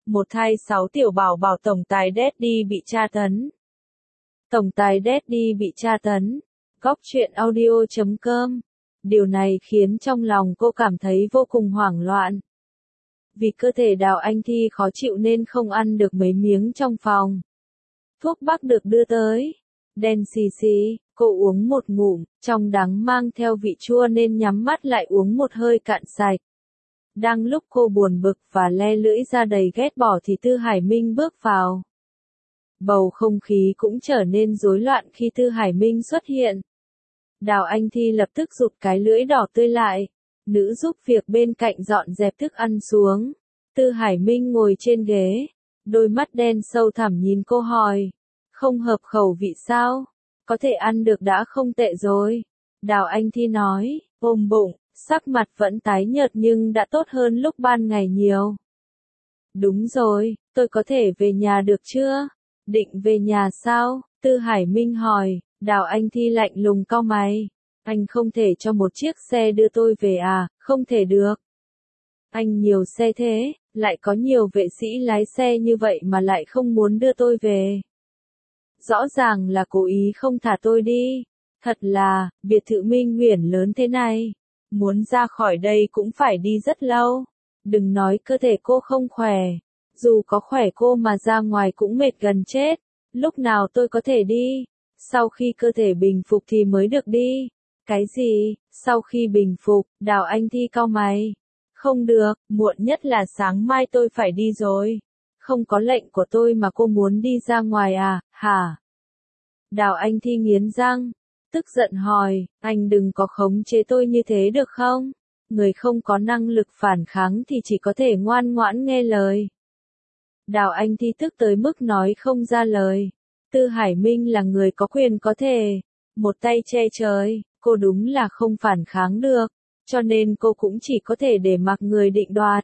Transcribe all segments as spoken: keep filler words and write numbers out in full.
Một thai sáu tiểu bảo bảo tổng tài Daddy bị tra tấn. Tổng tài Daddy bị tra tấn. Góc truyện audio chấm com. Điều này khiến trong lòng cô cảm thấy vô cùng hoảng loạn. Vì cơ thể Đào Anh Thi khó chịu nên không ăn được mấy miếng trong phòng. Thuốc bắc được đưa tới. Đen xì xì, cô uống một ngụm, trong đắng mang theo vị chua nên nhắm mắt lại uống một hơi cạn sạch. Đang lúc cô buồn bực và le lưỡi ra đầy ghét bỏ thì Tư Hải Minh bước vào. Bầu không khí cũng trở nên rối loạn khi Tư Hải Minh xuất hiện. Đào Anh Thi lập tức rụt cái lưỡi đỏ tươi lại. Nữ giúp việc bên cạnh dọn dẹp thức ăn xuống. Tư Hải Minh ngồi trên ghế. Đôi mắt đen sâu thẳm nhìn cô hỏi. Không hợp khẩu vị sao? Có thể ăn được đã không tệ rồi. Đào Anh Thi nói, ôm bụng, sắc mặt vẫn tái nhợt nhưng đã tốt hơn lúc ban ngày nhiều. Đúng rồi, tôi có thể về nhà được chưa? Định về nhà sao? Tư Hải Minh hỏi. Đào Anh Thi lạnh lùng cau mày. Anh không thể cho một chiếc xe đưa tôi về à? Không thể được. Anh nhiều xe thế, lại có nhiều vệ sĩ lái xe như vậy mà lại không muốn đưa tôi về. Rõ ràng là cố ý không thả tôi đi. Thật là, biệt thự Minh Nguyễn lớn thế này. Muốn ra khỏi đây cũng phải đi rất lâu. Đừng nói cơ thể cô không khỏe. Dù có khỏe cô mà ra ngoài cũng mệt gần chết. Lúc nào tôi có thể đi? Sau khi cơ thể bình phục thì mới được đi. Cái gì? Sau khi bình phục, Đào Anh Thi cau mày. Không được, muộn nhất là sáng mai tôi phải đi rồi. Không có lệnh của tôi mà cô muốn đi ra ngoài à, hả? Đào Anh Thi nghiến răng, tức giận hỏi, anh đừng có khống chế tôi như thế được không? Người không có năng lực phản kháng thì chỉ có thể ngoan ngoãn nghe lời. Đào Anh Thi tức tới mức nói không ra lời. Tư Hải Minh là người có quyền có thể. Một tay che trời, cô đúng là không phản kháng được. Cho nên cô cũng chỉ có thể để mặc người định đoạt.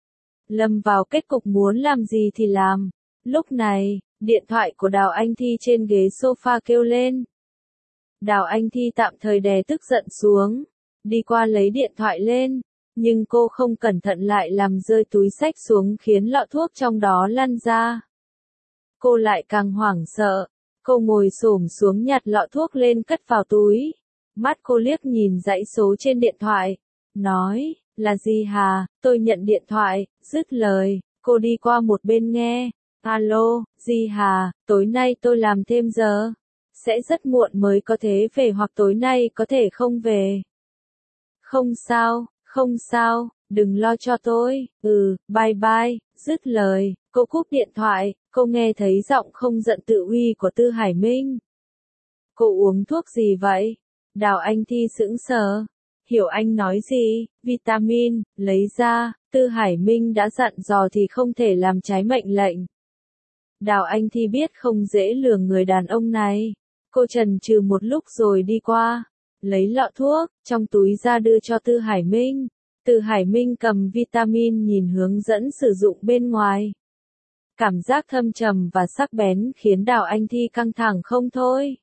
Lâm vào kết cục muốn làm gì thì làm. Lúc này, điện thoại của Đào Anh Thi trên ghế sofa kêu lên. Đào Anh Thi tạm thời đè tức giận xuống. Đi qua lấy điện thoại lên. Nhưng cô không cẩn thận lại làm rơi túi xách xuống khiến lọ thuốc trong đó lăn ra. Cô lại càng hoảng sợ. Cô ngồi xổm xuống nhặt lọ thuốc lên cất vào túi. Mắt cô liếc nhìn dãy số trên điện thoại. Nói, là gì hả? Tôi nhận điện thoại. Dứt lời, cô đi qua một bên nghe. Alo, gì hả? Tối nay tôi làm thêm giờ. Sẽ rất muộn mới có thể về hoặc tối nay có thể không về. Không sao, không sao, đừng lo cho tôi. Ừ, bye bye. Dứt lời, cô cúp điện thoại. Cô nghe thấy giọng không giận tự uy của Tư Hải Minh. Cô uống thuốc gì vậy? Đào Anh Thi sững sờ. Hiểu anh nói gì? Vitamin, lấy ra. Tư Hải Minh đã dặn dò thì không thể làm trái mệnh lệnh. Đào Anh Thi biết không dễ lường người đàn ông này. Cô chần chừ một lúc rồi đi qua. Lấy lọ thuốc, trong túi ra đưa cho Tư Hải Minh. Tư Hải Minh cầm vitamin nhìn hướng dẫn sử dụng bên ngoài. Cảm giác thâm trầm và sắc bén khiến Đào Anh Thi căng thẳng không thôi.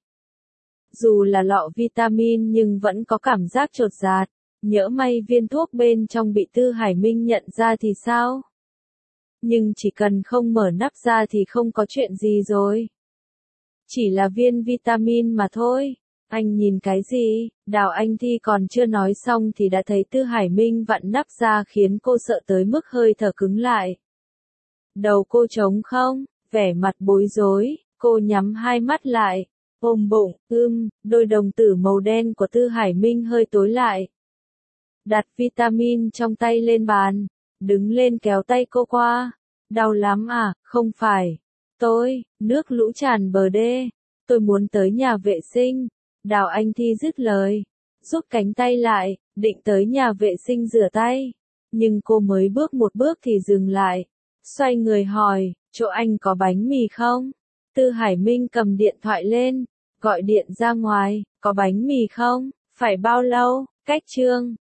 Dù là lọ vitamin nhưng vẫn có cảm giác chột dạt. Nhỡ may viên thuốc bên trong bị Tư Hải Minh nhận ra thì sao? Nhưng chỉ cần không mở nắp ra thì không có chuyện gì rồi. Chỉ là viên vitamin mà thôi. Anh nhìn cái gì? Đào Anh Thi còn chưa nói xong thì đã thấy Tư Hải Minh vặn nắp ra khiến cô sợ tới mức hơi thở cứng lại. Đầu cô trống không? Vẻ mặt bối rối, cô nhắm hai mắt lại. Ôm bụng, ưm, đôi đồng tử màu đen của Tư Hải Minh hơi tối lại. Đặt vitamin trong tay lên bàn. Đứng lên kéo tay cô qua. Đau lắm à? Không phải. Tôi, nước lũ tràn bờ đê. Tôi muốn tới nhà vệ sinh. Đào Anh Thi dứt lời. Rút cánh tay lại, định tới nhà vệ sinh rửa tay. Nhưng cô mới bước một bước thì dừng lại. Xoay người hỏi, chỗ anh có bánh mì không? Tư Hải Minh cầm điện thoại lên. Gọi điện ra ngoài, có bánh mì không? Phải bao lâu? Cách chương.